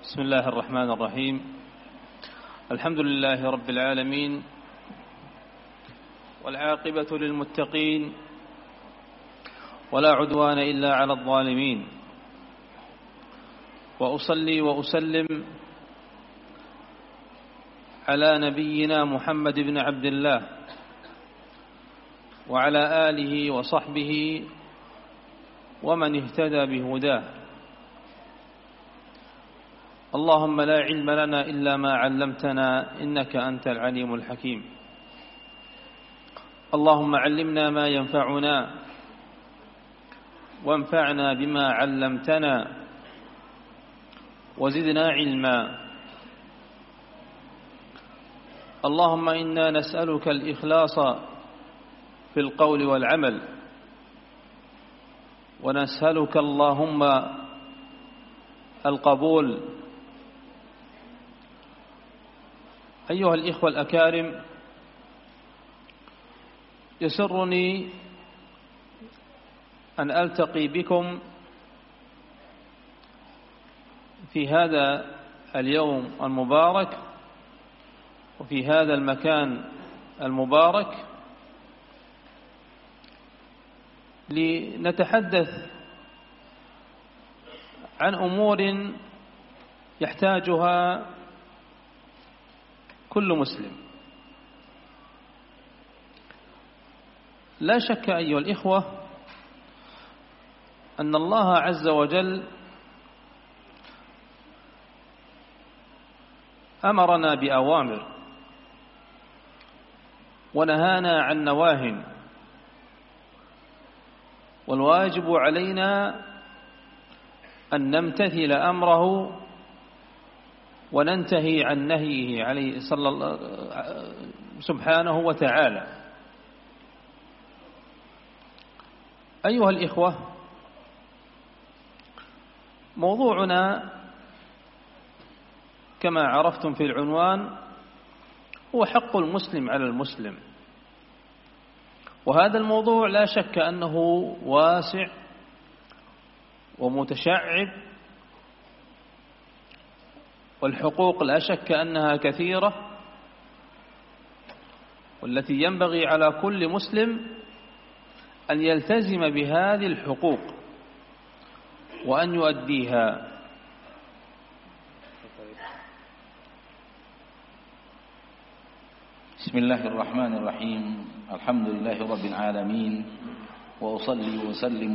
بسم الله الرحمن الرحيم. الحمد لله رب العالمين، والعاقبة للمتقين، ولا عدوان إلا على الظالمين. وأصلي وأسلم على نبينا محمد بن عبد الله وعلى آله وصحبه ومن اهتدى بهداه. اللهم لا علم لنا إلا ما علمتنا إنك أنت العليم الحكيم. اللهم علمنا ما ينفعنا وانفعنا بما علمتنا وزدنا علما. اللهم إنا نسألك الإخلاص في القول والعمل، ونسألك اللهم القبول. أيها الإخوة الأكارم، يسرني أن ألتقي بكم في هذا اليوم المبارك وفي هذا المكان المبارك لنتحدث عن أمور يحتاجها كل مسلم. لا شك أيها الإخوة أن الله عز وجل أمرنا بأوامر ونهانا عن نواه، والواجب علينا أن نمتثل أمره وننتهي عن نهيه عليه سبحانه وتعالى. أيها الإخوة، موضوعنا كما عرفتم في العنوان هو حق المسلم على المسلم، وهذا الموضوع لا شك أنه واسع ومتشعب، والحقوق لا شك أنها كثيرة، والتي ينبغي على كل مسلم أن يلتزم بهذه الحقوق وأن يؤديها. بسم الله الرحمن الرحيم. الحمد لله رب العالمين، وأصلي وسلم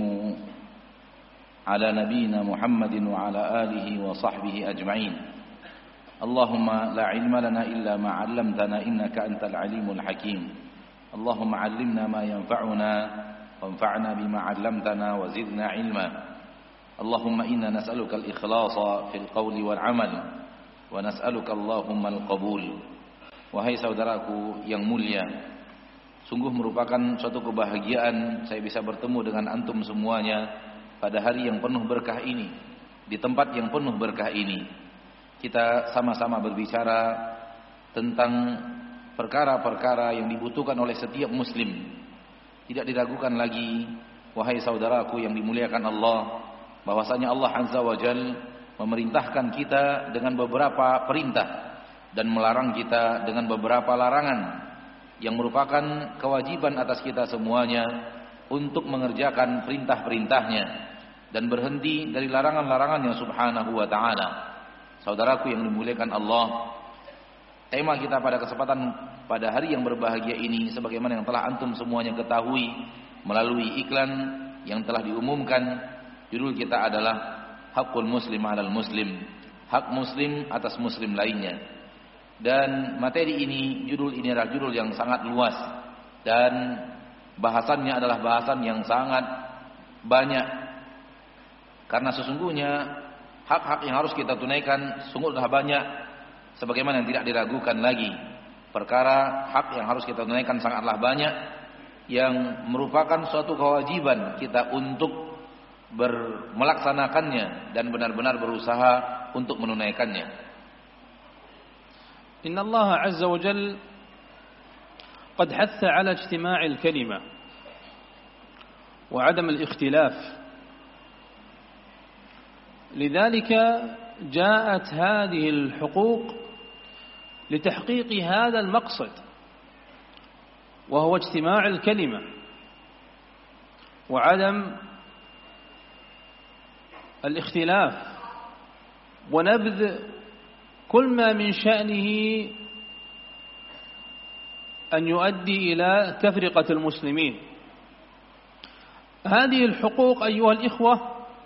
على نبينا محمد وعلى آله وصحبه أجمعين. اللهم لا علم لنا إلا ما علمتنا إنك أنت العليم الحكيم. اللهم علمنا ما ينفعنا وانفعنا بما علمتنا وزدنا علما. اللهم إنا نسألك الإخلاص في القول والعمل ونسألك اللهم القبول. Wahai saudaraku yang mulia, sungguh merupakan suatu kebahagiaan saya bisa bertemu dengan antum semuanya pada hari yang penuh berkah ini, di tempat yang penuh berkah ini. Kita sama-sama berbicara tentang perkara-perkara yang dibutuhkan oleh setiap muslim. Tidak diragukan lagi, wahai saudaraku yang dimuliakan Allah, bahwasanya Allah Azza wa Jalla memerintahkan kita dengan beberapa perintah dan melarang kita dengan beberapa larangan, yang merupakan kewajiban atas kita semuanya untuk mengerjakan perintah-perintahnya dan berhenti dari larangan-larangannya subhanahu wa ta'ala. Saudaraku yang dimuliakan Allah, tema kita pada kesempatan pada hari yang berbahagia ini, sebagaimana yang telah antum semuanya ketahui melalui iklan yang telah diumumkan, judul kita adalah Hakul Muslim 'alal Muslim, hak muslim atas muslim lainnya. Dan materi ini, judul ini adalah judul yang sangat luas, dan bahasannya adalah bahasan yang sangat banyak, karena sesungguhnya hak-hak yang harus kita tunaikan sungguhlah banyak, sebagaimana yang tidak diragukan lagi. Perkara hak yang harus kita tunaikan sangatlah banyak, yang merupakan suatu kewajiban kita untuk melaksanakannya dan benar-benar berusaha untuk menunaikannya. إن الله عز وجل قد حث على اجتماع الكلمة وعدم الاختلاف، لذلك جاءت هذه الحقوق لتحقيق هذا المقصد، وهو اجتماع الكلمة وعدم الاختلاف ونبذ كل ما من شأنه أن يؤدي إلى تفرقة المسلمين. هذه الحقوق أيها الإخوة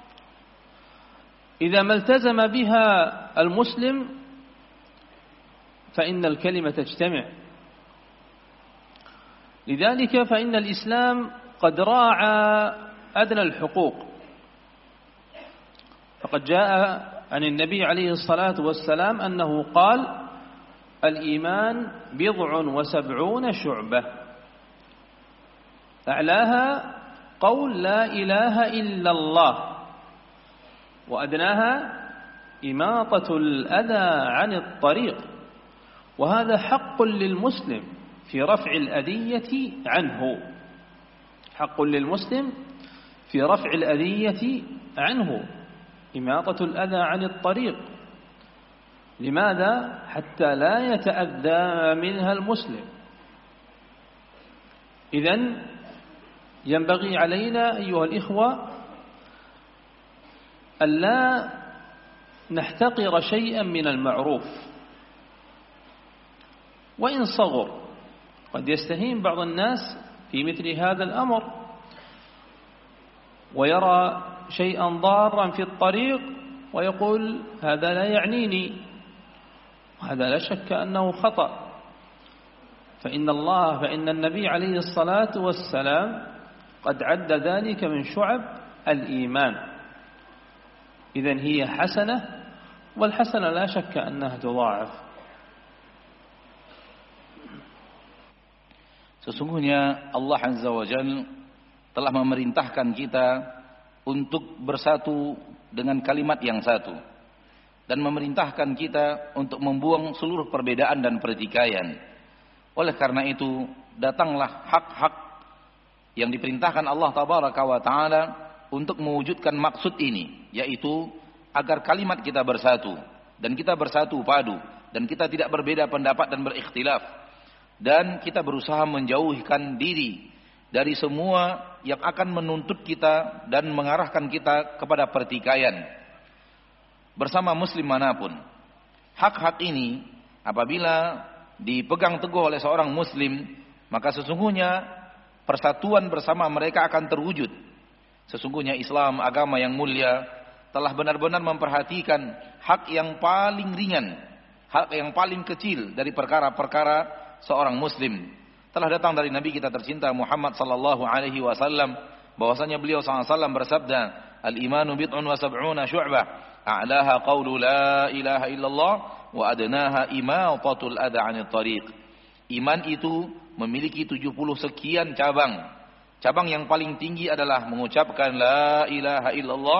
إذا ما التزم بها المسلم فإن الكلمة تجتمع. لذلك فإن الإسلام قد راعى أدنى الحقوق، فقد جاء عن النبي عليه الصلاة والسلام أنه قال: الإيمان 70 شعبة، أعلاها قول لا إله إلا الله، وأدناها إماطة الأذى عن الطريق، وهذا حق للمسلم في رفع الأذية عنه، حق للمسلم في رفع الأذية عنه، إماطة الأذى عن الطريق. لماذا؟ حتى لا يتأذى منها المسلم. إذن ينبغي علينا أيها الإخوة ألا نحتقر شيئا من المعروف وإن صغر. قد يستهين بعض الناس في مثل هذا الأمر ويرى شيئا ضارا في الطريق ويقول: هذا لا يعنيني، وهذا لا شك أنه خطأ. فإن النبي عليه الصلاة والسلام قد عد ذلك من شعب الإيمان. إذن هي حسنة، والحسنة لا شك أنها تضاعف. Sesungguhnya Allah Azza wa Jalla telah memerintahkan kita untuk bersatu dengan kalimat yang satu, dan memerintahkan kita untuk membuang seluruh perbedaan dan pertikaian. Oleh karena itu, datanglah hak-hak yang diperintahkan Allah Tabaraka wa Ta'ala untuk mewujudkan maksud ini, yaitu agar kalimat kita bersatu, dan kita bersatu padu, dan kita tidak berbeda pendapat dan berikhtilaf, dan kita berusaha menjauhkan diri dari semua yang akan menuntut kita dan mengarahkan kita kepada pertikaian bersama muslim manapun. Hak-hak ini apabila dipegang teguh oleh seorang muslim, maka sesungguhnya persatuan bersama mereka akan terwujud. Sesungguhnya Islam, agama yang mulia, telah benar-benar memperhatikan hak yang paling ringan, hak yang paling kecil dari perkara-perkara seorang muslim. Telah datang dari Nabi kita tercinta Muhammad sallallahu alaihi wasallam bahwasanya beliau sallallahu alaihi wasallam bersabda: "Al-imanu bid'un wa sab'una syu'bah, a'laha qawlu la ilaha illallah wa adnaha imatatul adha 'anil thariq." Iman itu memiliki 70 sekian cabang. Cabang yang paling tinggi adalah mengucapkan la ilaha illallah,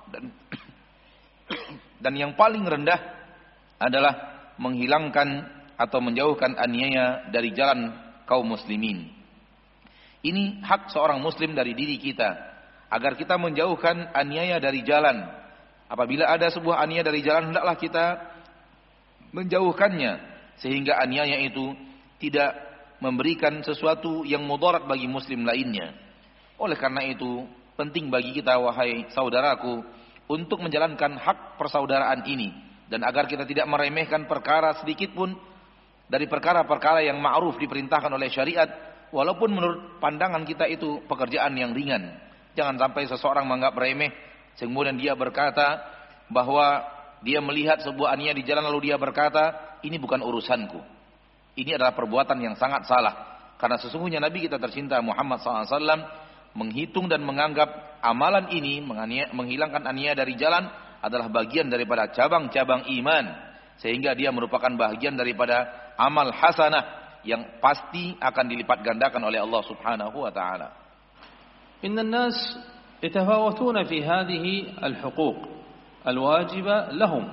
dan yang paling rendah adalah menghilangkan atau menjauhkan aniaya dari jalan kaum muslimin. Ini hak seorang muslim dari diri kita, agar kita menjauhkan aniaya dari jalan. Apabila ada sebuah aniaya dari jalan, hendaklah kita menjauhkannya, sehingga aniaya itu tidak memberikan sesuatu yang mudarat bagi muslim lainnya. Oleh karena itu, penting bagi kita, wahai saudaraku, untuk menjalankan hak persaudaraan ini, dan agar kita tidak meremehkan perkara sedikit pun dari perkara-perkara yang ma'ruf diperintahkan oleh syariat, walaupun menurut pandangan kita itu pekerjaan yang ringan. Jangan sampai seseorang menganggap remeh, kemudian dia berkata bahwa dia melihat sebuah aniaya di jalan lalu dia berkata, ini bukan urusanku. Ini adalah perbuatan yang sangat salah. Karena sesungguhnya Nabi kita tercinta Muhammad SAW menghitung dan menganggap amalan ini, menghilangkan aniaya dari jalan, adalah bagian daripada cabang-cabang iman, sehingga dia merupakan bagian daripada amal hasanah yang pasti akan dilipat gandakan oleh Allah Subhanahu wa taala. Inna an-nas yatafawatuna fi hadhihi al-huquq al-wajiba lahum.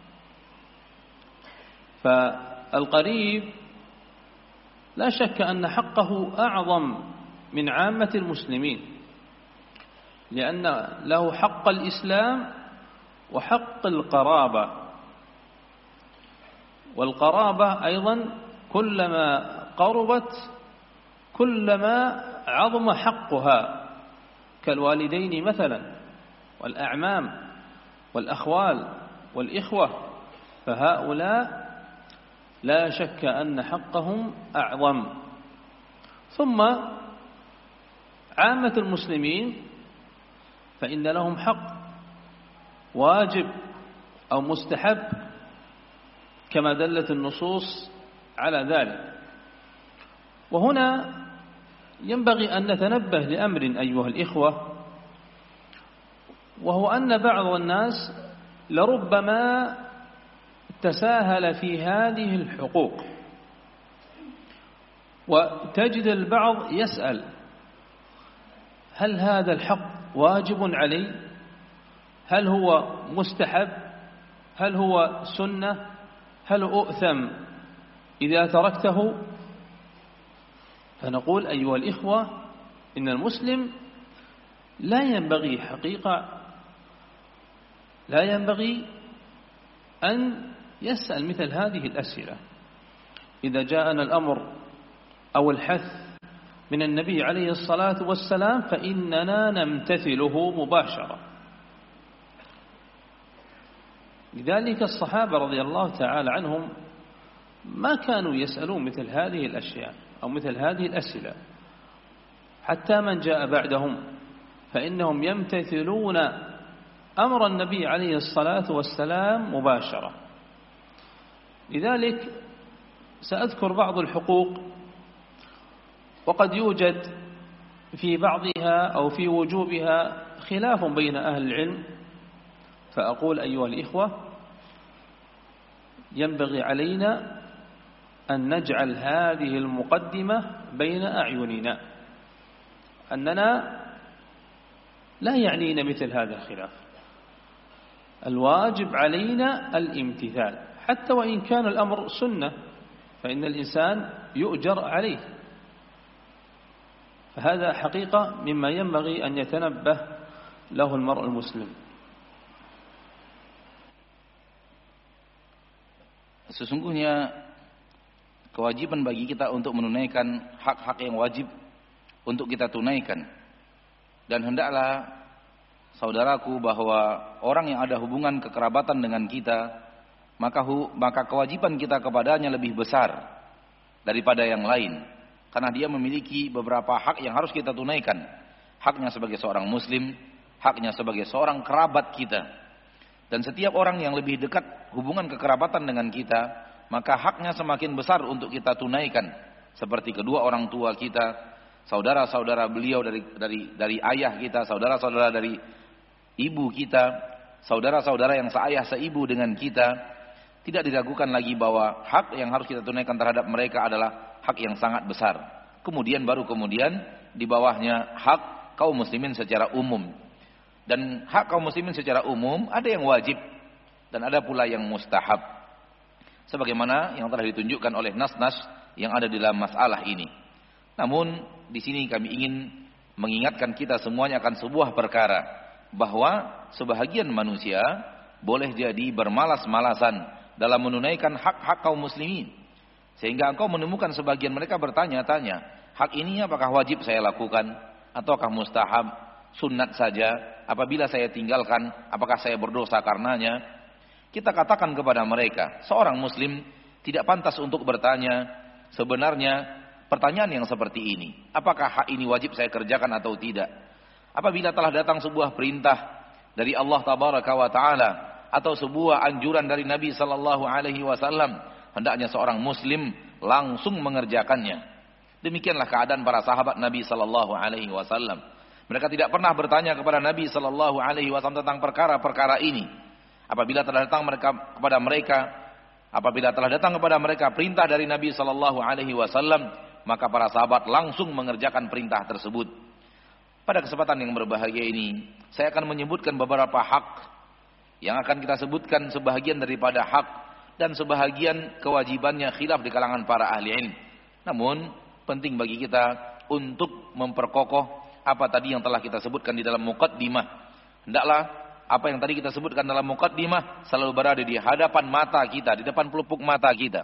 فالقريب لا شك أن حقه أعظم من عامة المسلمين، لأن له حق الإسلام وحق القرابة. والقرابة أيضا كلما قربت كلما عظم حقها، كالوالدين مثلا والأعمام والأخوال والإخوة، فهؤلاء لا شك أن حقهم أعظم. ثم عامة المسلمين فإن لهم حق واجب أو مستحب كما دلت النصوص على ذلك. وهنا ينبغي أن نتنبه لأمر أيها الإخوة، وهو أن بعض الناس لربما تساهل في هذه الحقوق، وتجد البعض يسأل: هل هذا الحق واجب علي؟ هل هو مستحب؟ هل هو سنة؟ هل أؤثم إذا تركته؟ فنقول أيها الإخوة إن المسلم لا ينبغي أن يسأل مثل هذه الأسئلة. إذا جاءنا الأمر أو الحث من النبي عليه الصلاة والسلام فإننا نمتثله مباشرة. لذلك الصحابة رضي الله تعالى عنهم ما كانوا يسألون مثل هذه الأشياء أو مثل هذه الأسئلة، حتى من جاء بعدهم فإنهم يمتثلون أمر النبي عليه الصلاة والسلام مباشرة. لذلك سأذكر بعض الحقوق، وقد يوجد في بعضها أو في وجوبها خلاف بين أهل العلم، فأقول أيها الإخوة ينبغي علينا أن نجعل هذه المقدمة بين أعيننا، أننا لا يعنينا مثل هذا الخلاف. الواجب علينا الامتثال، حتى وإن كان الأمر سنة فإن الإنسان يؤجر عليه. فهذا حقيقة مما ينبغي أن يتنبه له المرء المسلم. Sesungguhnya kewajiban bagi kita untuk menunaikan hak-hak yang wajib untuk kita tunaikan. Dan hendaklah saudaraku bahwa orang yang ada hubungan kekerabatan dengan kita, maka kewajiban kita kepadanya lebih besar daripada yang lain, karena dia memiliki beberapa hak yang harus kita tunaikan. Haknya sebagai seorang muslim, haknya sebagai seorang kerabat kita. Dan setiap orang yang lebih dekat hubungan kekerabatan dengan kita, maka haknya semakin besar untuk kita tunaikan. Seperti kedua orang tua kita, saudara-saudara beliau dari ayah kita, saudara-saudara dari ibu kita, saudara-saudara yang seayah seibu dengan kita. Tidak diragukan lagi bahwa hak yang harus kita tunaikan terhadap mereka adalah hak yang sangat besar. Kemudian di bawahnya hak kaum muslimin secara umum. Dan hak kaum muslimin secara umum ada yang wajib dan ada pula yang mustahab, sebagaimana yang telah ditunjukkan oleh nas-nas yang ada di dalam masalah ini. Namun di sini kami ingin mengingatkan kita semuanya akan sebuah perkara, bahwa sebahagian manusia boleh jadi bermalas-malasan dalam menunaikan hak-hak kaum muslimin, sehingga engkau menemukan sebagian mereka bertanya-tanya, hak ini apakah wajib saya lakukan ataukah mustahab, sunnat saja? Apabila saya tinggalkan, apakah saya berdosa karenanya? Kita katakan kepada mereka, seorang muslim tidak pantas untuk bertanya sebenarnya pertanyaan yang seperti ini. Apakah hak ini wajib saya kerjakan atau tidak? Apabila telah datang sebuah perintah dari Allah Tabaraka wa Ta'ala atau sebuah anjuran dari Nabi Sallallahu Alaihi Wasallam, hendaknya seorang muslim langsung mengerjakannya. Demikianlah keadaan para sahabat Nabi Sallallahu Alaihi Wasallam. Mereka tidak pernah bertanya kepada Nabi Sallallahu Alaihi Wasallam tentang perkara-perkara ini. Apabila telah datang kepada mereka perintah dari Nabi Sallallahu Alaihi Wasallam, maka para sahabat langsung mengerjakan perintah tersebut. Pada kesempatan yang berbahagia ini, saya akan menyebutkan beberapa hak yang akan kita sebutkan sebahagian daripada hak dan sebahagian kewajibannya khilaf di kalangan para ahli ilmu. Namun penting bagi kita untuk memperkokoh apa tadi yang telah kita sebutkan di dalam muqaddimah. Hendaklah apa yang tadi kita sebutkan dalam muqaddimah selalu berada di hadapan mata kita, di depan pelupuk mata kita.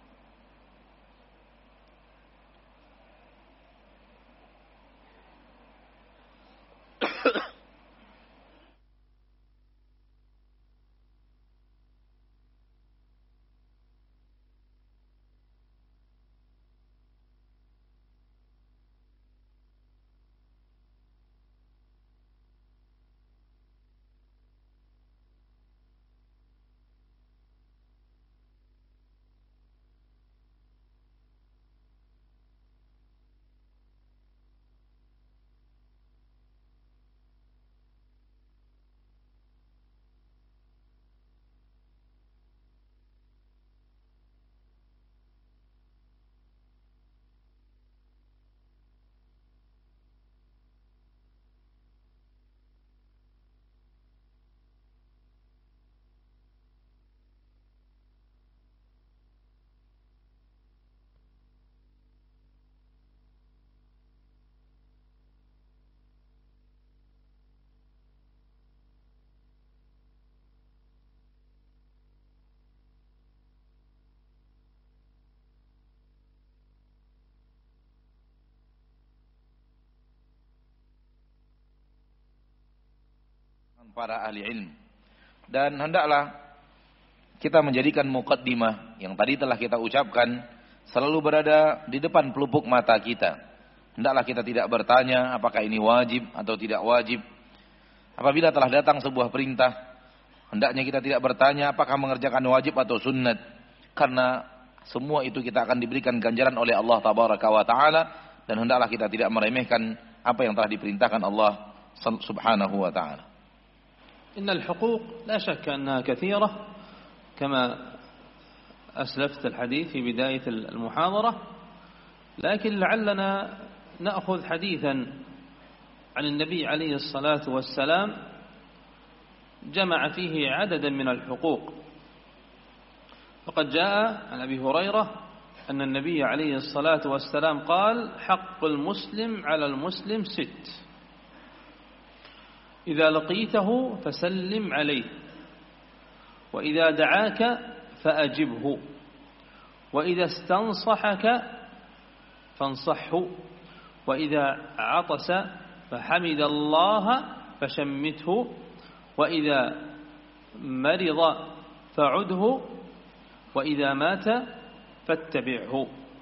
Para ahli ilmu. Dan hendaklah kita menjadikan muqaddimah yang tadi telah kita ucapkan selalu berada di depan pelupuk mata kita. Hendaklah kita tidak bertanya apakah ini wajib atau tidak wajib. Apabila telah datang sebuah perintah, hendaknya kita tidak bertanya apakah mengerjakan wajib atau sunnat. Karena semua itu kita akan diberikan ganjaran oleh Allah Tabaraka wa Ta'ala. Dan hendaklah kita tidak meremehkan apa yang telah diperintahkan Allah Subhanahu wa Ta'ala. إن الحقوق لا شك أنها كثيرة كما أسلفت الحديث في بداية المحاضرة، لكن لعلنا نأخذ حديثا عن النبي عليه الصلاة والسلام جمع فيه عددا من الحقوق. فقد جاء عن أبي هريرة أن النبي عليه الصلاة والسلام قال: حق المسلم على المسلم 6: إذا لقيته فسلم عليه، وإذا دعاك فأجبه، وإذا استنصحك فانصحه، وإذا عطس فحمد الله فشمته، وإذا مرض فعده، وإذا مات فاتبعه.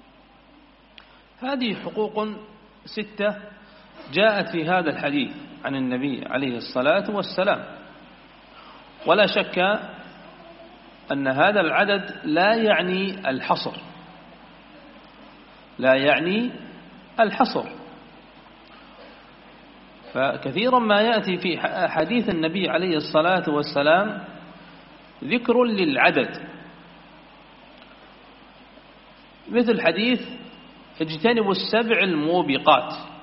هذه حقوق 6 جاءت في هذا الحديث عن النبي عليه الصلاة والسلام، ولا شك أن هذا العدد لا يعني الحصر، لا يعني الحصر. فكثيرا ما يأتي في حديث النبي عليه الصلاة والسلام ذكر للعدد، مثل حديث: اجتنبوا 7 الموبقات.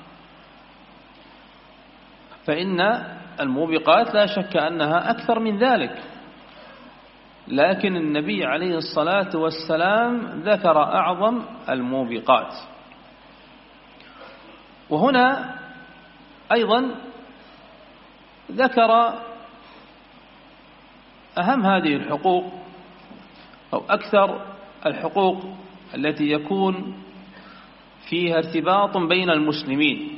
فإن الموبقات لا شك أنها أكثر من ذلك، لكن النبي عليه الصلاة والسلام ذكر أعظم الموبقات. وهنا أيضا ذكر أهم هذه الحقوق أو أكثر الحقوق التي يكون فيها ارتباط بين المسلمين.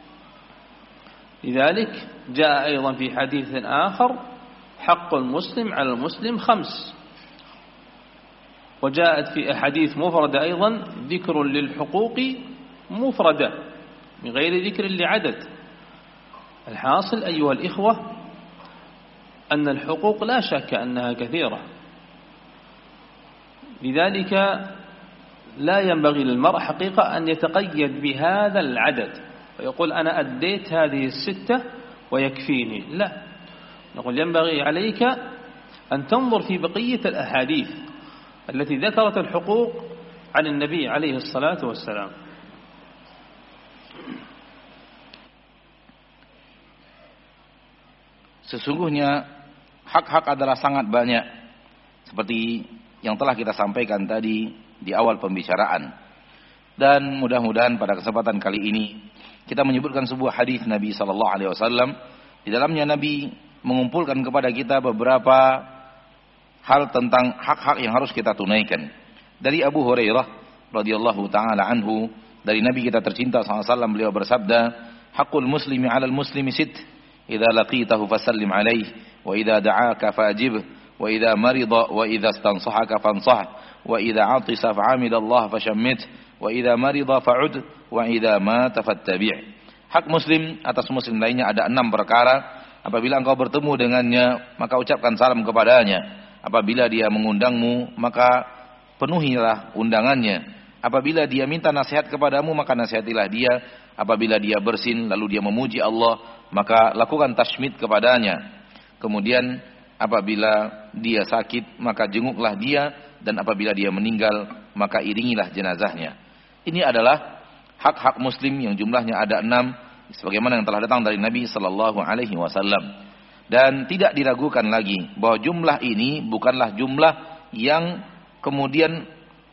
لذلك جاء أيضا في حديث آخر: حق المسلم على المسلم 5. وجاءت في أحاديث مفردة أيضا ذكر للحقوق مفردة من غير ذكر لعدد. الحاصل أيها الإخوة أن الحقوق لا شك أنها كثيرة، لذلك لا ينبغي للمرء حقيقة أن يتقيد بهذا العدد ويقول: أنا أديت هذه 6 ويكفيني. لا، نقول ينبغي عليك أن تنظر في بقية الأحاديث التي ذكرت الحقوق عن النبي عليه الصلاة والسلام. Sesungguhnya hak-hak adalah sangat banyak, seperti yang telah kita sampaikan tadi di awal pembicaraan. Dan mudah-mudahan pada kesempatan kali ini kita menyebutkan sebuah hadis Nabi sallallahu alaihi wasallam. Di dalamnya Nabi mengumpulkan kepada kita beberapa hal tentang hak-hak yang harus kita tunaikan. Dari Abu Hurairah radhiyallahu taala anhu, dari Nabi kita tercinta SAW, beliau bersabda, "Haqqul muslimi 'alal muslimi sitt, idza laqitahu fasallim 'alaihi, wa idza da'aka fa'ajibhu, wa idza marida wa idza istansahaka fansah, wa idza 'atisa fa'amidallaha fashammit, wa idza marida fa'ud, wa idza mata fattabi'." Hak muslim atas muslim lainnya ada 6 perkara. Apabila engkau bertemu dengannya, maka ucapkan salam kepadanya. Apabila dia mengundangmu, maka penuhilah undangannya. Apabila dia minta nasihat kepadamu, maka nasihatilah dia. Apabila dia bersin, lalu dia memuji Allah, maka lakukan tashmid kepadanya. Kemudian apabila dia sakit, maka jenguklah dia. Dan apabila dia meninggal, maka iringilah jenazahnya. Ini adalah hak-hak muslim yang jumlahnya ada 6. Sebagaimana yang telah datang dari Nabi sallallahu alaihi wasallam. Dan tidak diragukan lagi bahwa jumlah ini bukanlah jumlah yang kemudian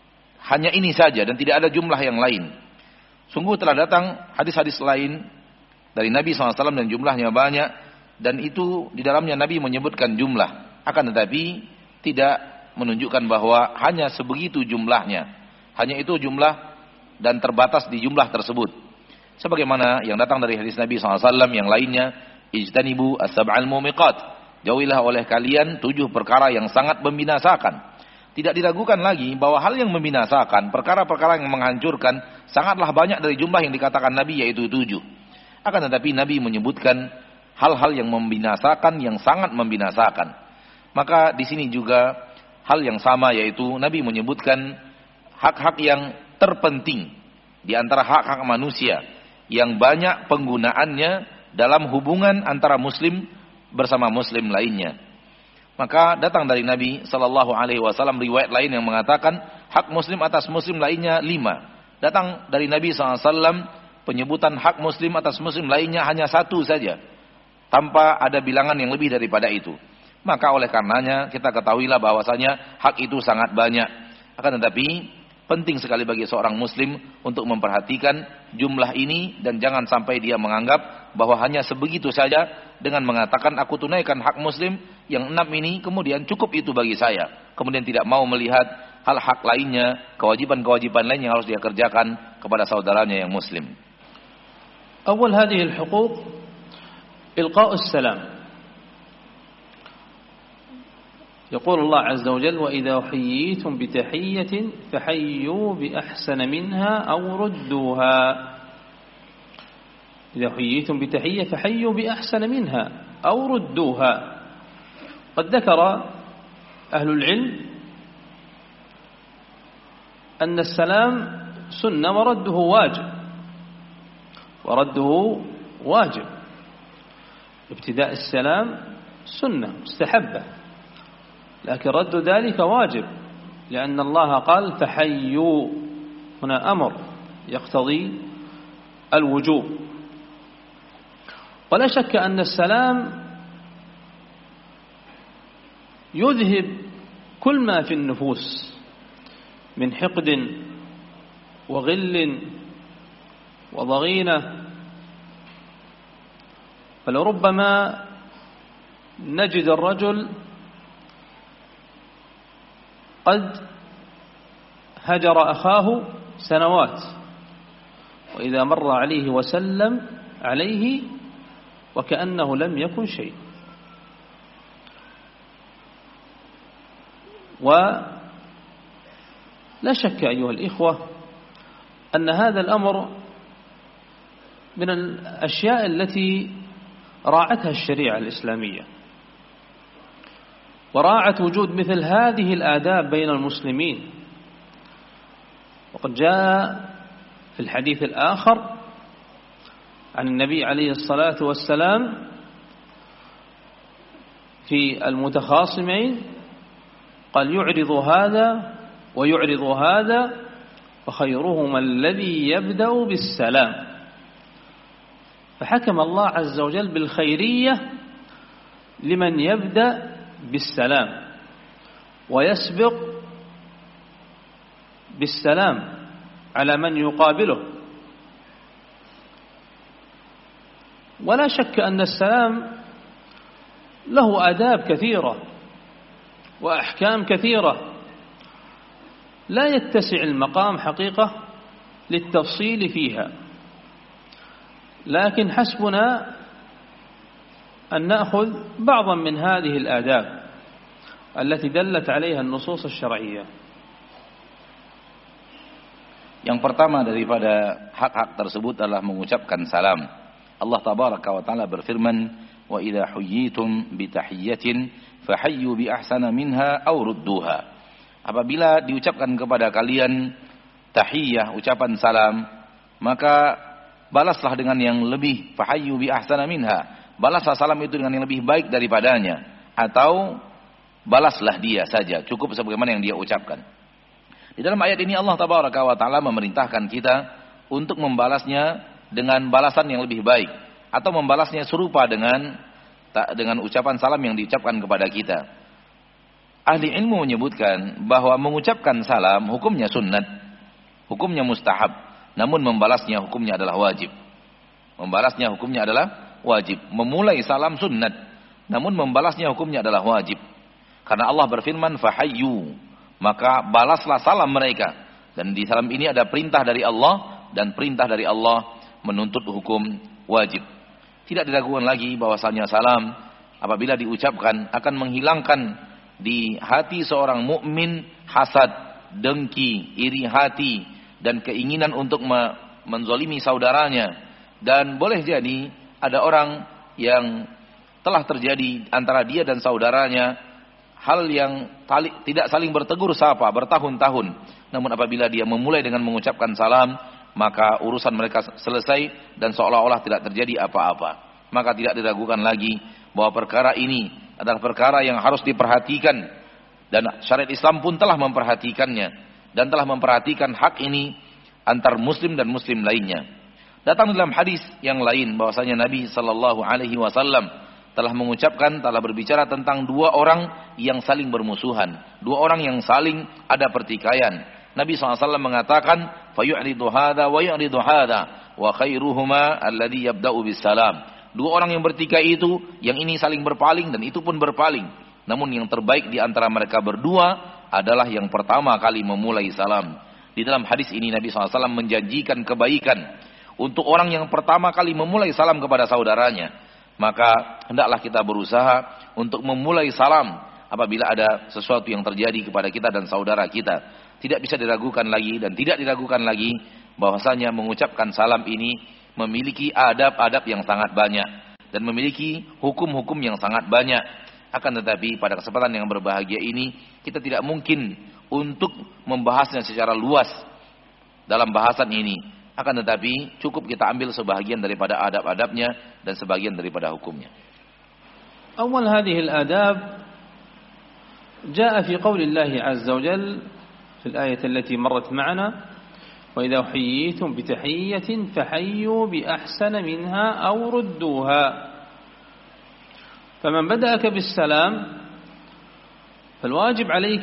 hanya ini saja dan tidak ada jumlah yang lain. Sungguh telah datang hadis-hadis lain dari Nabi SAW dan jumlahnya banyak, dan itu di dalamnya Nabi menyebutkan jumlah. Akan tetapi tidak menunjukkan bahwa hanya sebegitu jumlahnya. Hanya itu jumlah dan terbatas di jumlah tersebut. Sebagaimana yang datang dari hadis Nabi SAW yang lainnya, ijtanibu as-sab'al mumiqat, jauhilah oleh kalian 7 perkara yang sangat membinasakan. Tidak diragukan lagi bahwa hal yang membinasakan, perkara-perkara yang menghancurkan, sangatlah banyak dari jumlah yang dikatakan Nabi, yaitu 7. Akan tetapi Nabi menyebutkan hal-hal yang membinasakan, yang sangat membinasakan. Maka di sini juga hal yang sama, yaitu Nabi menyebutkan hak-hak yang terpenting di antara hak-hak manusia yang banyak penggunaannya dalam hubungan antara muslim bersama muslim lainnya. Maka datang dari Nabi sallallahu alaihi wasallam riwayat lain yang mengatakan hak muslim atas muslim lainnya 5. Datang dari Nabi sallallahu alaihi wasallam penyebutan hak muslim atas muslim lainnya hanya 1 saja, tanpa ada bilangan yang lebih daripada itu. Maka oleh karenanya kita ketahuilah bahwasanya hak itu sangat banyak. Akan tetapi penting sekali bagi seorang muslim untuk memperhatikan jumlah ini dan jangan sampai dia menganggap bahwa hanya sebegitu saja dengan mengatakan aku tunaikan hak muslim yang 6 ini, kemudian cukup itu bagi saya. Kemudian tidak mau melihat hal-hak lainnya, kewajiban-kewajiban lain yang harus dia kerjakan kepada saudaranya yang muslim. Awal hadhihi al-huquq ilqa'us salam. يقول الله عز وجل وإذا حييتم بتحية فحيوا بأحسن منها أو ردوها. إذا حييتم بتحية فحيوا بأحسن منها أو ردوها. قد ذكر أهل العلم أن السلام سنة ورده واجب. ابتداء السلام سنة مستحبة، لكن رد ذلك واجب، لأن الله قال فحيوا، هنا أمر يقتضي الوجوب. ولا شك أن السلام يذهب كل ما في النفوس من حقد وغل وضغينة. فلربما نجد الرجل قد هجر أخاه سنوات، وإذا مر عليه وسلم عليه وكأنه لم يكن شيء. ولا شك أيها الإخوة أن هذا الأمر من الأشياء التي راعتها الشريعة الإسلامية، وراعت وجود مثل هذه الآداب بين المسلمين. وقد جاء في الحديث الآخر عن النبي عليه الصلاة والسلام في المتخاصمين قال يعرض هذا ويعرض هذا فخيرهما الذي يبدأ بالسلام. فحكم الله عز وجل بالخيرية لمن يبدأ بالسلام ويسبق بالسلام على من يقابله. ولا شك أن السلام له آداب كثيرة وأحكام كثيرة لا يتسع المقام حقيقة للتفصيل فيها، لكن حسبنا أن نأخذ بعضا من هذه الآداب التي دلت عليها النصوص الشرعية. Yang pertama daripada hak-hak tersebut adalah mengucapkan salam. Allah tabaraka wa taala berfirman, "Wa idza huyyitum bi tahiyyatin fahayyu bi ahsana minha aw rudduha." Apabila diucapkan kepada kalian tahiyyah, ucapan salam, maka balaslah dengan yang lebih, fahayyu bi ahsana minha. Balaslah salam itu dengan yang lebih baik daripadanya, atau balaslah dia saja, cukup sebagaimana yang dia ucapkan. Di dalam ayat ini Allah tabaraka wa taala memerintahkan kita untuk membalasnya dengan balasan yang lebih baik, atau membalasnya serupa dengan ucapan salam yang diucapkan kepada kita. Ahli ilmu menyebutkan bahwa mengucapkan salam hukumnya sunnat, hukumnya mustahab, namun membalasnya hukumnya adalah wajib. Membalasnya hukumnya adalah wajib. Memulai salam sunnat, namun membalasnya hukumnya adalah wajib. Karena Allah berfirman, "Fahayyu", maka balaslah salam mereka. Dan di salam ini ada perintah dari Allah, dan perintah dari Allah menuntut hukum wajib. Tidak diragukan lagi bahwasanya salam apabila diucapkan akan menghilangkan di hati seorang mukmin hasad, dengki, iri hati, dan keinginan untuk menzalimi saudaranya. Dan boleh jadi ada orang yang telah terjadi antara dia dan saudaranya hal yang tidak saling bertegur sapa bertahun-tahun. Namun apabila dia memulai dengan mengucapkan salam, maka urusan mereka selesai dan seolah-olah tidak terjadi apa-apa. Maka tidak diragukan lagi bahwa perkara ini adalah perkara yang harus diperhatikan, dan syariat Islam pun telah memperhatikannya dan telah memperhatikan hak ini antar muslim dan muslim lainnya. Datang dalam hadis yang lain bahwasanya Nabi sallallahu alaihi wasallam telah berbicara tentang dua orang yang saling bermusuhan, dua orang yang saling ada pertikaian. Nabi SAW mengatakan, "Fayu'ridu hadza wa yu'ridu hadza, wa khairuhuma alladhi yabda'u bis salam." Dua orang yang bertikai itu, yang ini saling berpaling dan itu pun berpaling. Namun yang terbaik di antara mereka berdua adalah yang pertama kali memulai salam. Di dalam hadis ini Nabi SAW menjanjikan kebaikan untuk orang yang pertama kali memulai salam kepada saudaranya. Maka hendaklah kita berusaha untuk memulai salam apabila ada sesuatu yang terjadi kepada kita dan saudara kita. Tidak bisa diragukan lagi dan tidak diragukan lagi bahwasanya mengucapkan salam ini memiliki adab-adab yang sangat banyak dan memiliki hukum-hukum yang sangat banyak. Akan tetapi pada kesempatan yang berbahagia ini kita tidak mungkin untuk membahasnya secara luas dalam bahasan ini. Akan tetapi cukup kita ambil sebahagian daripada adab-adabnya dan sebagian daripada hukumnya. Awal hadhihi al-adab jaa fi qouli Allah azza wa jalla fi al-ayah allati marrat ma'ana, وإذا حييتم بتحية فحيوا بأحسن منها أو ردوها. فمن بدأك بالسلام فالواجب عليك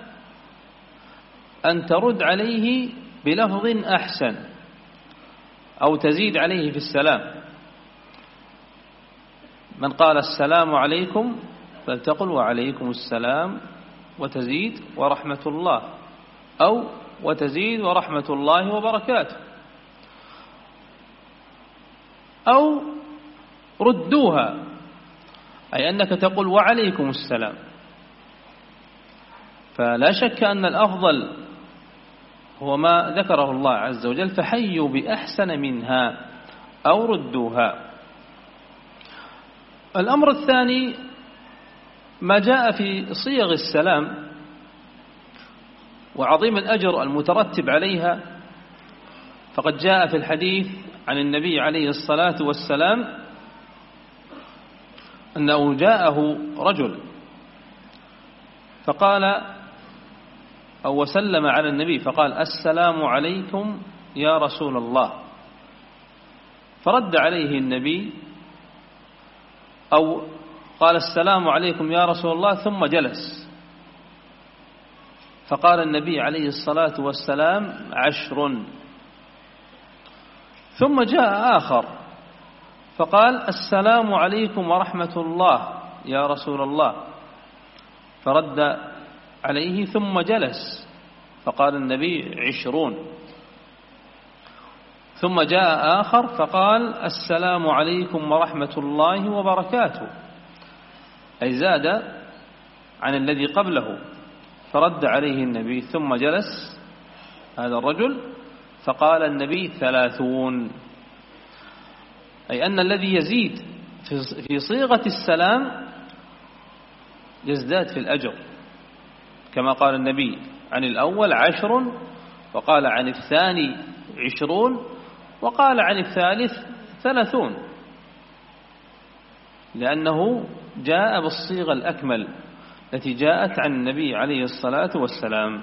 أن ترد عليه بلفظ أحسن أو تزيد عليه في السلام. من قال السلام عليكم فلتقل وعليكم السلام وتزيد ورحمة الله، أو وتزيد ورحمة الله وبركاته، أو ردوها، أي أنك تقول وعليكم السلام. فلا شك أن الأفضل هو ما ذكره الله عز وجل، فحيوا بأحسن منها أو ردوها. الأمر الثاني ما جاء في صيغ السلام وعظيم الأجر المترتب عليها. فقد جاء في الحديث عن النبي عليه الصلاة والسلام أنه جاءه رجل فقال أو وسلم على النبي فقال: السلام عليكم يا رسول الله. فرد عليه النبي أو قال: السلام عليكم يا رسول الله، ثم جلس. فقال النبي عليه الصلاة والسلام: 10. ثم جاء آخر فقال: السلام عليكم ورحمة الله، يا رسول الله، فرد عليه ثم جلس، فقال النبي 20. ثم جاء آخر فقال السلام عليكم ورحمة الله وبركاته، أي زاد عن الذي قبله، فرد عليه النبي ثم جلس هذا الرجل، فقال النبي 30، أي أن الذي يزيد في صيغة السلام يزداد في الأجر، كما قال النبي عن الأول 10، وقال عن الثاني 20، وقال عن الثالث 30، لأنه جاء بالصيغة الأكمل التي جاءت عن النبي عليه الصلاة والسلام.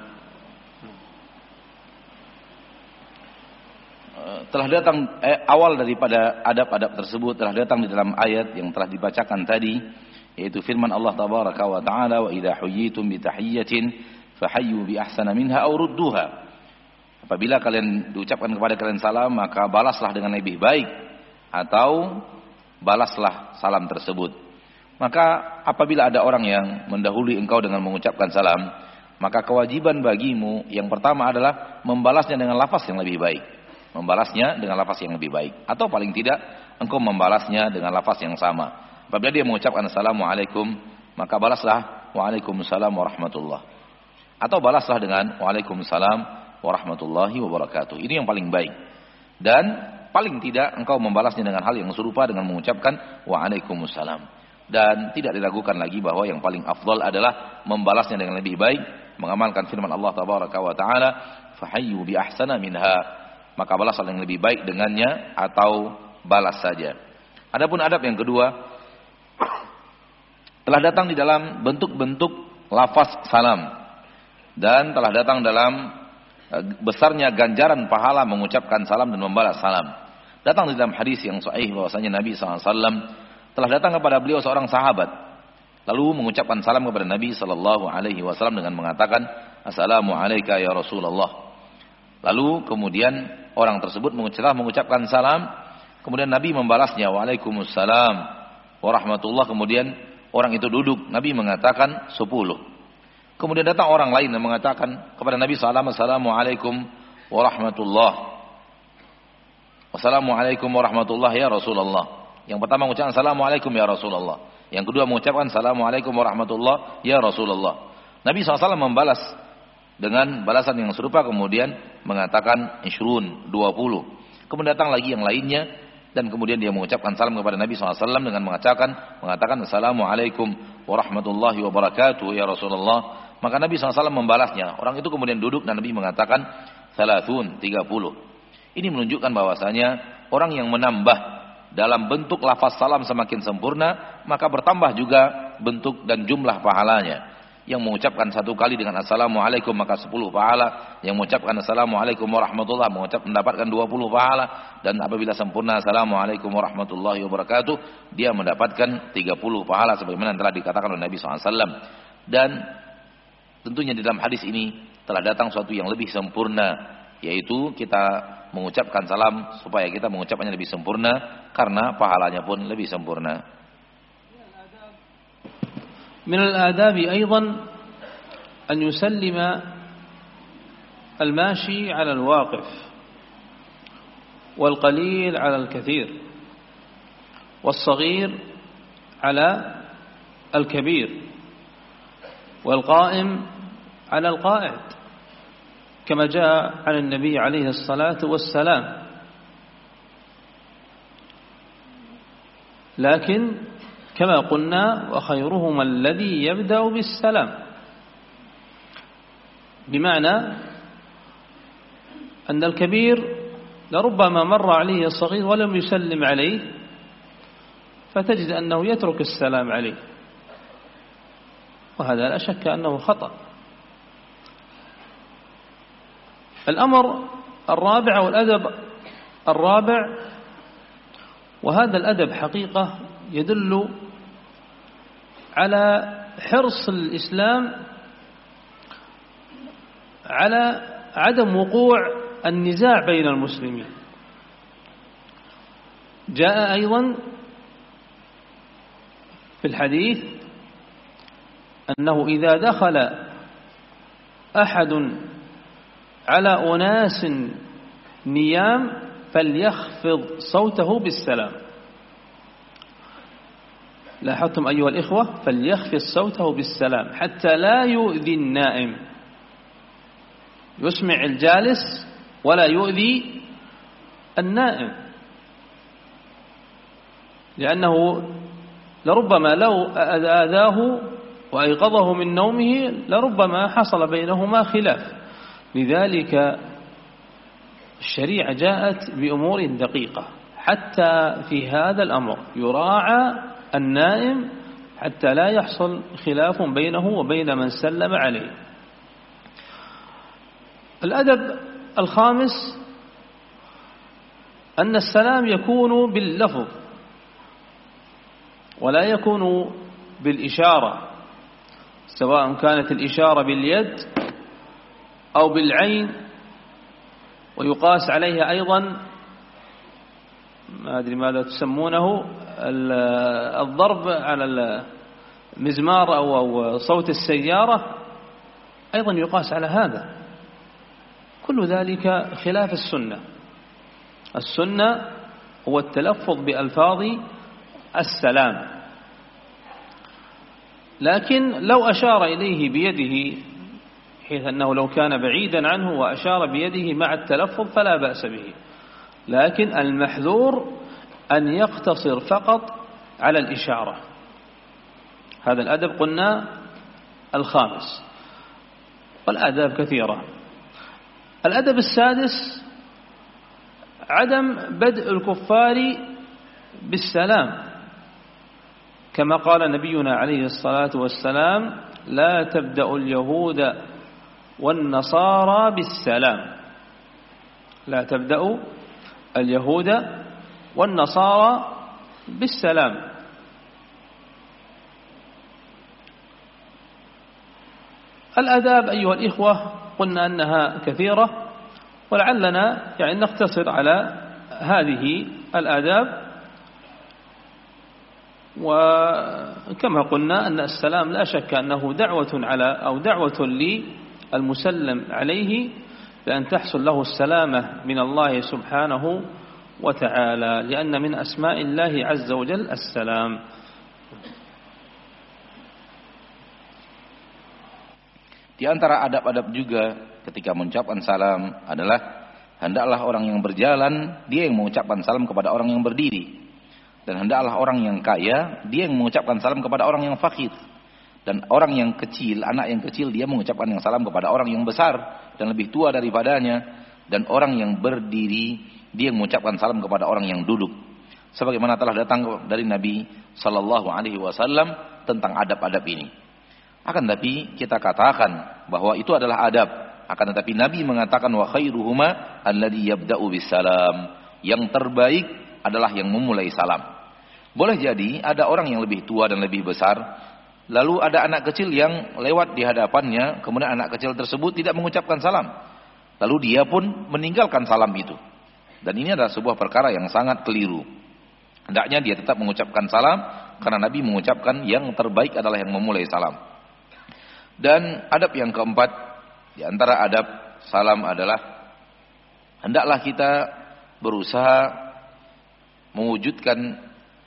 Telah datang awal daripada adab-adab tersebut telah datang di dalam ayat yang telah dibacakan tadi, yaitu firman Allah tabaraka wa taala, wa idza huyyitum bi tahiyyatin fahayyu bi ahsana minha aw rudduha. Apabila kalian diucapkan kepada kalian salam, maka balaslah dengan lebih baik atau balaslah salam tersebut. Maka apabila ada orang yang mendahului engkau dengan mengucapkan salam, maka kewajiban bagimu yang pertama adalah membalasnya dengan lafaz yang lebih baik. Membalasnya dengan lafaz yang lebih baik. Atau paling tidak, engkau membalasnya dengan lafaz yang sama. Apabila dia mengucapkan assalamualaikum, maka balaslah waalaikumsalam warahmatullah. Atau balaslah dengan waalaikumsalam warahmatullahi wabarakatuh. Ini yang paling baik. Dan paling tidak engkau membalasnya dengan hal yang serupa dengan mengucapkan waalaikumsalam. Dan tidak diragukan lagi bahwa yang paling afdal adalah membalasnya dengan lebih baik, mengamalkan firman Allah tabaraka wa taala, fahayyu bi ahsana minha. Maka balaslah yang lebih baik dengannya atau balas saja. Adapun adab yang kedua, telah datang di dalam bentuk-bentuk lafaz salam, dan telah datang dalam besarnya ganjaran pahala mengucapkan salam dan membalas salam. Datang di dalam hadis yang sahih bahwasanya Nabi SAW telah datang kepada beliau seorang sahabat, lalu mengucapkan salam kepada Nabi SAW dengan mengatakan assalamu alayka ya Rasulullah. Lalu kemudian orang tersebut mengucapkan salam, kemudian Nabi membalasnya waalaikumsalam warahmatullah, kemudian orang itu duduk, Nabi mengatakan 10. Kemudian datang orang lain yang mengatakan kepada Nabi SAW, assalamualaikum warahmatullah, wassalamualaikum warahmatullah ya Rasulullah. Yang pertama mengucapkan assalamualaikum ya Rasulullah, yang kedua mengucapkan assalamualaikum warahmatullah ya Rasulullah. Nabi SAW membalas dengan balasan yang serupa, kemudian mengatakan 20. Kemudian datang lagi yang lainnya, dan kemudian dia mengucapkan salam kepada Nabi SAW dengan mengatakan assalamualaikum warahmatullahi wabarakatuh ya Rasulullah. Maka Nabi SAW membalasnya. Orang itu kemudian duduk dan Nabi mengatakan 30. Ini menunjukkan bahwasanya orang yang menambah dalam bentuk lafaz salam semakin sempurna, maka bertambah juga bentuk dan jumlah pahalanya. Yang mengucapkan satu kali dengan assalamualaikum maka 10 pahala, yang mengucapkan assalamualaikum warahmatullah mendapatkan 20 pahala, dan apabila sempurna assalamualaikum warahmatullahi wabarakatuh dia mendapatkan 30 pahala sebagaimana telah dikatakan oleh Nabi SAW. Dan tentunya di dalam hadis ini telah datang suatu yang lebih sempurna, yaitu kita mengucapkan salam supaya kita mengucapkannya lebih sempurna, karena pahalanya pun lebih sempurna. من الآداب أيضا أن يسلم الماشي على الواقف، والقليل على الكثير، والصغير على الكبير، والقائم على القاعد، كما جاء عن النبي عليه الصلاة والسلام. لكن كما قلنا وخيرهما الذي يبدأ بالسلام، بمعنى أن الكبير لربما مر عليه الصغير ولم يسلم عليه، فتجد أنه يترك السلام عليه، وهذا لا شك أنه خطأ. الأمر الرابع والأدب الرابع، وهذا الأدب حقيقة يدل على حرص الإسلام على عدم وقوع النزاع بين المسلمين. جاء أيضا في الحديث أنه إذا دخل أحد على أناس نيام فليخفض صوته بالسلام. لاحظتم أيها الإخوة؟ فليخفض صوته بالسلام حتى لا يؤذي النائم، يسمع الجالس ولا يؤذي النائم، لأنه لربما لو آذاه وأيقظه من نومه لربما حصل بينهما خلاف. لذلك الشريعة جاءت بأمور دقيقة حتى في هذا الأمر يراعى النائم حتى لا يحصل خلاف بينه وبين من سلم عليه. الأدب الخامس أن السلام يكون باللفظ ولا يكون بالإشارة، سواء كانت الإشارة باليد أو بالعين، ويقاس عليها أيضا ما أدري ماذا تسمونه الضرب على المزمار أو صوت السيارة، أيضا يقاس على هذا. كل ذلك خلاف السنة. السنة هو التلفظ بألفاظ السلام، لكن لو أشار إليه بيده حيث أنه لو كان بعيدا عنه وأشار بيده مع التلفظ فلا بأس به، لكن المحذور أن يقتصر فقط على الإشارة. هذا الأدب قلنا الخامس، والآداب كثيرة. الأدب السادس عدم بدء الكفار بالسلام، كما قال نبينا عليه الصلاة والسلام: لا تبدأ اليهود والنصارى بالسلام. لا تبدأ اليهود والنصارى بالسلام. الآداب أيها الإخوة قلنا أنها كثيرة، ولعلنا نقتصر على هذه الآداب. وكما قلنا أن السلام لا شك أنه دعوة للمسلم عليه بأن تحصل له السلامة من الله سبحانه وتعالى، لأن من أسماء الله عز وجل السلام. Di antara adab-adab juga ketika mengucapkan salam adalah hendaklah orang yang berjalan dia yang mengucapkan salam kepada orang yang berdiri, dan hendaklah orang yang kaya dia yang mengucapkan salam kepada orang yang fakir, dan orang yang kecil, anak yang kecil dia mengucapkan yang salam kepada orang yang besar dan lebih tua daripadanya, dan orang yang berdiri dia yang mengucapkan salam kepada orang yang duduk, sebagaimana telah datang dari Nabi sallallahu alaihi wasallam tentang adab-adab ini. Akan tapi kita katakan bahwa itu adalah adab. Akan tetapi Nabi mengatakan wa khairuhuma alladhi yabda'u bisalam. Yang terbaik adalah yang memulai salam. Boleh jadi ada orang yang lebih tua dan lebih besar, lalu ada anak kecil yang lewat di hadapannya, kemudian anak kecil tersebut tidak mengucapkan salam. Lalu dia pun meninggalkan salam itu. Dan ini adalah sebuah perkara yang sangat keliru. Hendaknya dia tetap mengucapkan salam, karena Nabi mengucapkan yang terbaik adalah yang memulai salam. Dan adab yang keempat di antara adab salam adalah hendaklah kita berusaha mewujudkan,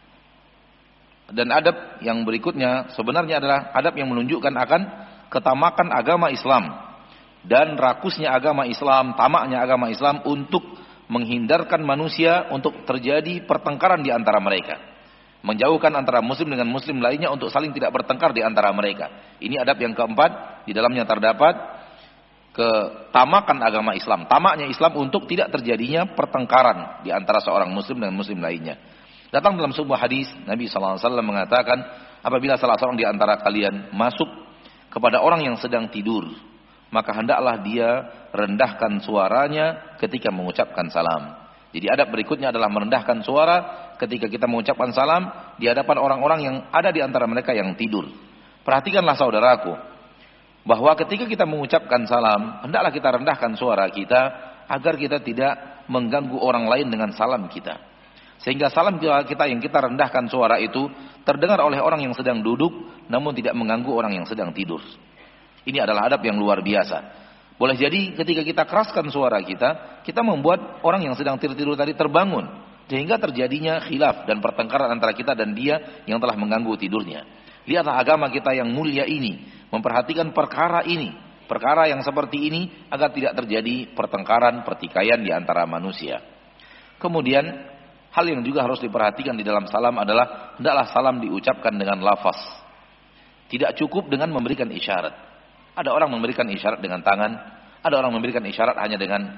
dan adab yang berikutnya sebenarnya adalah adab yang menunjukkan akan ketamakan agama Islam dan rakusnya agama Islam, tamaknya agama Islam untuk menghindarkan manusia untuk terjadi pertengkaran di antara mereka. Menjauhkan antara muslim dengan muslim lainnya untuk saling tidak bertengkar di antara mereka. Ini adab yang keempat, di dalamnya terdapat ketamakan agama Islam, tamaknya Islam untuk tidak terjadinya pertengkaran di antara seorang muslim dengan muslim lainnya. Datang dalam sebuah hadis Nabi sallallahu alaihi wasallam mengatakan, apabila salah seorang di antara kalian masuk kepada orang yang sedang tidur, maka hendaklah dia rendahkan suaranya ketika mengucapkan salam. Jadi adab berikutnya adalah merendahkan suara ketika kita mengucapkan salam di hadapan orang-orang yang ada di antara mereka yang tidur. Perhatikanlah saudaraku, bahwa ketika kita mengucapkan salam, hendaklah kita rendahkan suara kita agar kita tidak mengganggu orang lain dengan salam kita. Sehingga salam kita yang kita rendahkan suara itu terdengar oleh orang yang sedang duduk, namun tidak mengganggu orang yang sedang tidur. Ini adalah adab yang luar biasa. Boleh jadi ketika kita keraskan suara kita membuat orang yang sedang tidur tadi terbangun. Sehingga terjadinya khilaf dan pertengkaran antara kita dan dia yang telah mengganggu tidurnya. Lihatlah agama kita yang mulia ini, memperhatikan perkara ini. Perkara yang seperti ini agar tidak terjadi pertengkaran, pertikaian di antara manusia. Kemudian hal yang juga harus diperhatikan di dalam salam adalah hendaklah salam diucapkan dengan lafaz. Tidak cukup dengan memberikan isyarat. Ada orang memberikan isyarat dengan tangan, ada orang memberikan isyarat hanya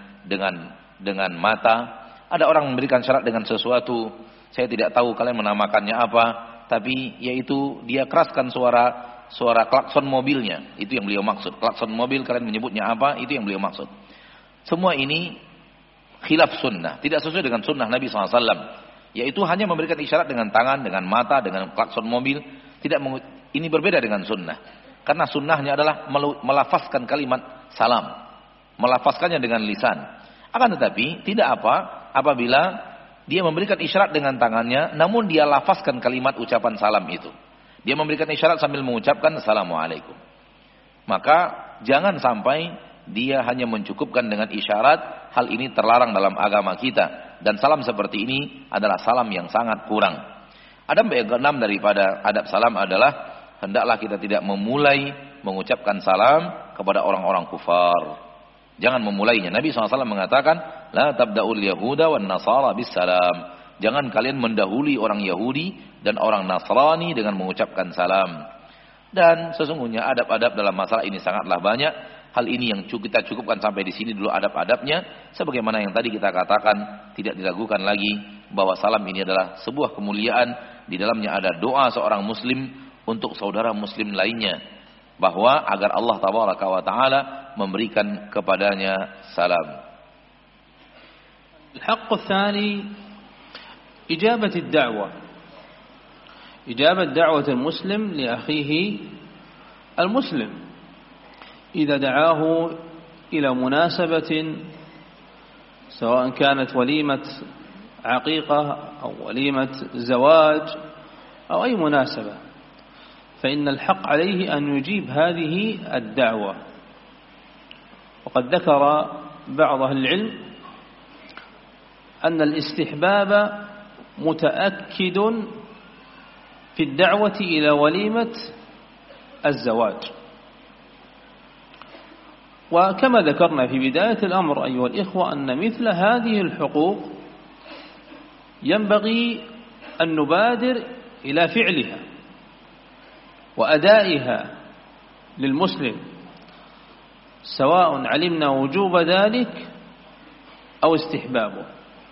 dengan mata, ada orang memberikan isyarat dengan sesuatu. Saya tidak tahu kalian menamakannya apa, tapi yaitu dia keraskan suara klakson mobilnya. Itu yang beliau maksud. Klakson mobil kalian menyebutnya apa? Itu yang beliau maksud. Semua ini khilaf sunnah, tidak sesuai dengan sunnah Nabi SAW. Yaitu hanya memberikan isyarat dengan tangan, dengan mata, dengan klakson mobil. Ini berbeda dengan sunnah. Karena sunnahnya adalah melafazkan kalimat salam. Melafazkannya dengan lisan. Akan tetapi tidak apa apabila dia memberikan isyarat dengan tangannya, namun dia lafazkan kalimat ucapan salam itu. Dia memberikan isyarat sambil mengucapkan Assalamualaikum. Maka jangan sampai dia hanya mencukupkan dengan isyarat. Hal ini terlarang dalam agama kita. Dan salam seperti ini adalah salam yang sangat kurang. Adab yang keenam daripada adab salam adalah hendaklah kita tidak memulai mengucapkan salam kepada orang-orang kufar. Jangan memulainya. Nabi SAW mengatakan, La tabda'ul yahuda wan nasara bis salam. Jangan kalian mendahului orang Yahudi dan orang Nasrani dengan mengucapkan salam. Dan sesungguhnya adab-adab dalam masalah ini sangatlah banyak. Hal ini yang kita cukupkan sampai di sini dulu adab-adabnya. Sebagaimana yang tadi kita katakan, tidak diragukan lagi bahwa salam ini adalah sebuah kemuliaan. Di dalamnya ada doa seorang muslim untuk saudara muslim lainnya, bahwa agar Allah tabaraka wa taala memberikan kepadanya salam. الحق الثاني إجابة الدعوة. إجابة دعوة المسلم لأخيه المسلم إذا دعاه إلى مناسبة سواء كانت وليمة عقيقة أو وليمة زواج أو أي مناسبة، فإن الحق عليه أن يجيب هذه الدعوة. وقد ذكر بعض أهل العلم أن الاستحباب متأكد في الدعوة إلى وليمة الزواج. وكما ذكرنا في بداية الأمر أيها الإخوة أن مثل هذه الحقوق ينبغي أن نبادر إلى فعلها وأدائها للمسلم، سواء علمنا وجوب ذلك أو استحبابه.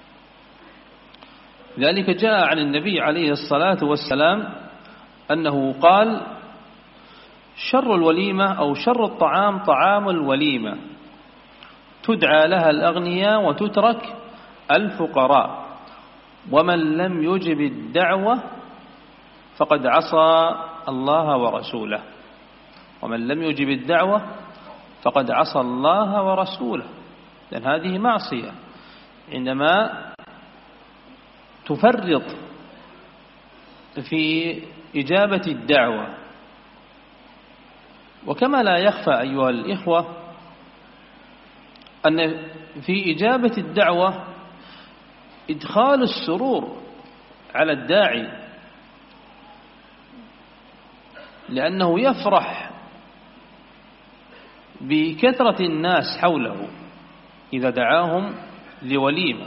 ذلك جاء عن النبي عليه الصلاة والسلام أنه قال: شر الوليمة أو شر الطعام طعام الوليمة، تدعى لها الأغنياء وتترك الفقراء، ومن لم يجب الدعوة فقد عصى الله ورسوله. ومن لم يجب الدعوة فقد عصى الله ورسوله. لأن هذه معصية عندما تفرط في إجابة الدعوة. وكما لا يخفى أيها الإخوة أن في إجابة الدعوة إدخال السرور على الداعي، لأنه يفرح بكثرة الناس حوله إذا دعاهم لوليمة،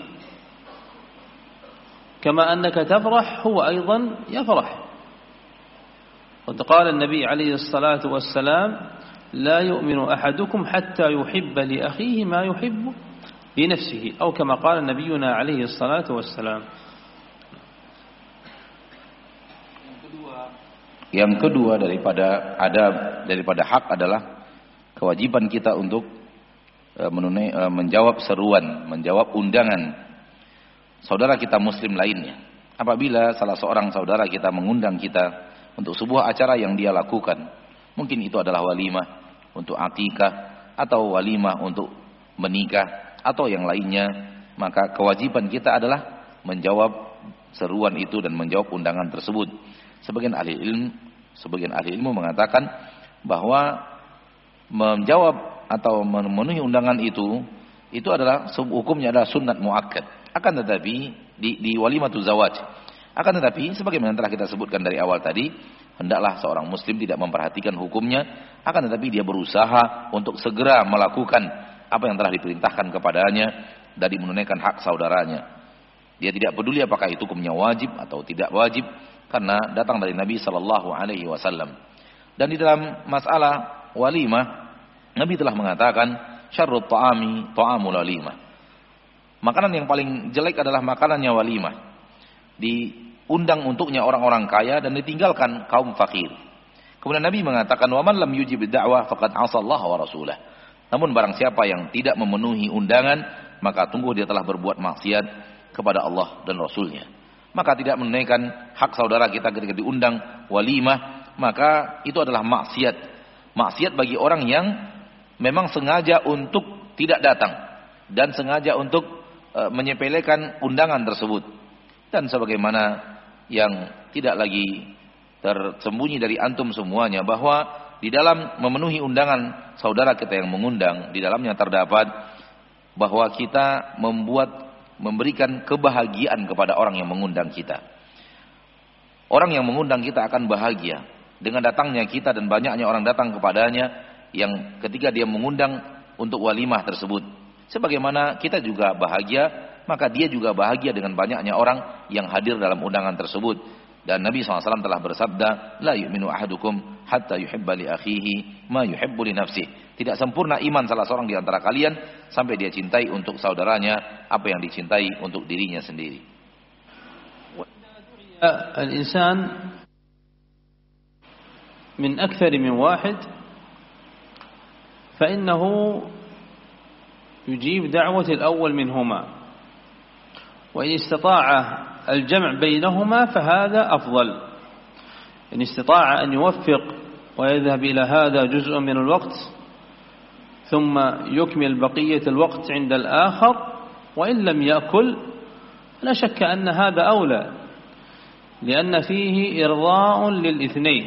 كما أنك تفرح هو أيضا يفرح. قد قال النبي عليه الصلاة والسلام: لا يؤمن أحدكم حتى يحب لأخيه ما يحب لنفسه، أو كما قال نبينا عليه الصلاة والسلام. Yang kedua daripada adab, daripada hak adalah kewajiban kita untuk menjawab seruan, menjawab undangan saudara kita muslim lainnya. Apabila salah seorang saudara kita mengundang kita untuk sebuah acara yang dia lakukan, mungkin itu adalah walimah untuk akikah atau walimah untuk menikah atau yang lainnya, maka kewajiban kita adalah menjawab seruan itu dan menjawab undangan tersebut. Sebagian ahli ilmu mengatakan bahwa menjawab atau memenuhi undangan itu adalah hukumnya adalah sunnat muakkad. Akan tetapi di walimatul zawaj, akan tetapi sebagaimana telah kita sebutkan dari awal tadi, hendaklah seorang muslim tidak memperhatikan hukumnya, akan tetapi dia berusaha untuk segera melakukan apa yang telah diperintahkan kepadanya dari menunaikan hak saudaranya. Dia tidak peduli apakah itu hukumnya wajib atau tidak wajib, karena datang dari Nabi sallallahu alaihi wasallam. Dan di dalam masalah walimah, Nabi telah mengatakan syarrut ta'ami ta'amul walimah. Makanan yang paling jelek adalah makanannya walimah. Diundang untuknya orang-orang kaya dan ditinggalkan kaum fakir. Kemudian Nabi mengatakan wa man lam yujib da'wah faqad 'asa Allah wa rasulah. Namun barang siapa yang tidak memenuhi undangan, maka tunggu dia telah berbuat maksiat kepada Allah dan Rasulnya. Maka tidak menunaikan hak saudara kita ketika diundang walimah, maka itu adalah maksiat. Maksiat bagi orang yang memang sengaja untuk tidak datang dan sengaja untuk menyepelekan undangan tersebut. Dan sebagaimana yang tidak lagi tersembunyi dari antum semuanya, bahwa di dalam memenuhi undangan saudara kita yang mengundang, di dalamnya terdapat bahwa kita memberikan kebahagiaan kepada orang yang mengundang kita. Orang yang mengundang kita akan bahagia dengan datangnya kita dan banyaknya orang datang kepadanya yang ketika dia mengundang untuk walimah tersebut. Sebagaimana kita juga bahagia, maka dia juga bahagia dengan banyaknya orang yang hadir dalam undangan tersebut. Dan Nabi SAW telah bersabda, la yu'minu ahadukum hatta yuhibba li akhihi ma yuhibbu li nafsihi. Tidak sempurna iman salah seorang di antara kalian sampai dia cintai untuk saudaranya apa yang dicintai untuk dirinya sendiri. Al-insan min akthar min wahid fa innahu يجيب دعوة الأول منهما وإن استطاع الجمع بينهما فهذا أفضل. إن استطاع أن يوفق ويذهب إلى هذا جزء من الوقت ثم يكمل بقية الوقت عند الآخر وإن لم يأكل لا شك أن هذا أولى لأن فيه إرضاء للاثنين.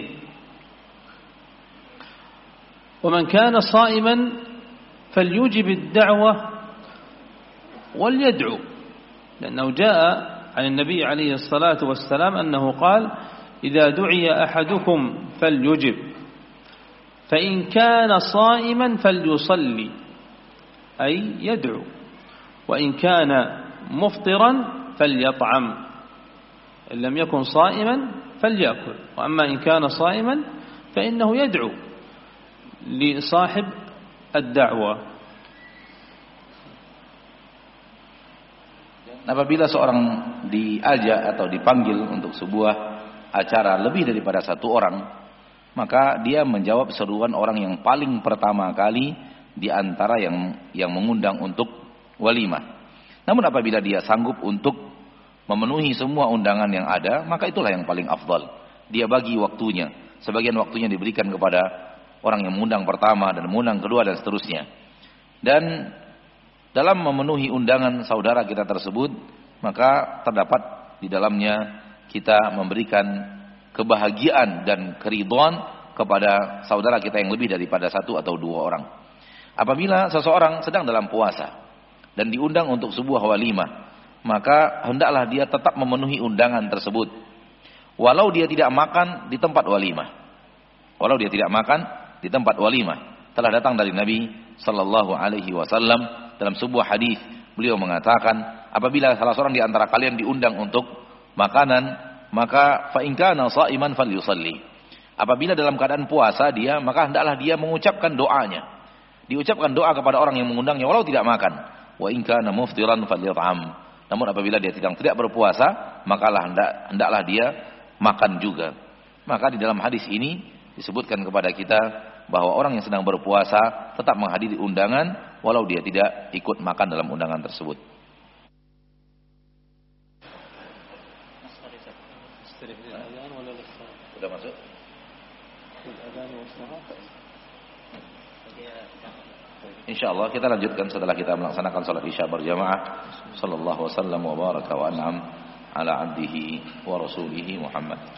ومن كان صائما فليجب الدعوة وليدعو، لأنه جاء عن النبي عليه الصلاة والسلام أنه قال إذا دعي أحدكم فليجب فإن كان صائما فليصلي أي يدعو وإن كان مفطرا فليطعم إن لم يكن صائما فليأكل وأما إن كان صائما فإنه يدعو لصاحب الدعوة. Apabila seorang diajak atau dipanggil untuk sebuah acara lebih daripada satu orang, maka dia menjawab seruan orang yang paling pertama kali di antara yang mengundang untuk walimah. Namun apabila dia sanggup untuk memenuhi semua undangan yang ada, maka itulah yang paling afdal. Dia bagi waktunya. Sebagian waktunya diberikan kepada orang yang mengundang pertama dan mengundang kedua dan seterusnya. Dan dalam memenuhi undangan saudara kita tersebut, maka terdapat di dalamnya kita memberikan kebahagiaan dan keridhaan kepada saudara kita yang lebih daripada satu atau dua orang. Apabila seseorang sedang dalam puasa dan diundang untuk sebuah walimah, maka hendaklah dia tetap memenuhi undangan tersebut. Walau dia tidak makan di tempat walimah. Walau dia tidak makan di tempat walimah. Telah datang dari Nabi sallallahu alaihi wasallam dalam sebuah hadis, beliau mengatakan, apabila salah seorang di antara kalian diundang untuk makanan, maka fa in kana sha'iman falyusalli. Apabila dalam keadaan puasa dia, maka hendaklah dia mengucapkan doanya. Diucapkan doa kepada orang yang mengundangnya walau tidak makan. Wa in kana muftiran falyat'am. Namun apabila dia tidak berpuasa, maka hendaklah dia makan juga. Maka di dalam hadis ini disebutkan kepada kita bahwa orang yang sedang berpuasa tetap menghadiri undangan walau dia tidak ikut makan dalam undangan tersebut. Sudah masuk? InsyaAllah kita lanjutkan setelah kita melaksanakan salat isya berjamaah. Sallallahu wasallam wa baraka wa an'am ala abdihi wa rasulihi Muhammad.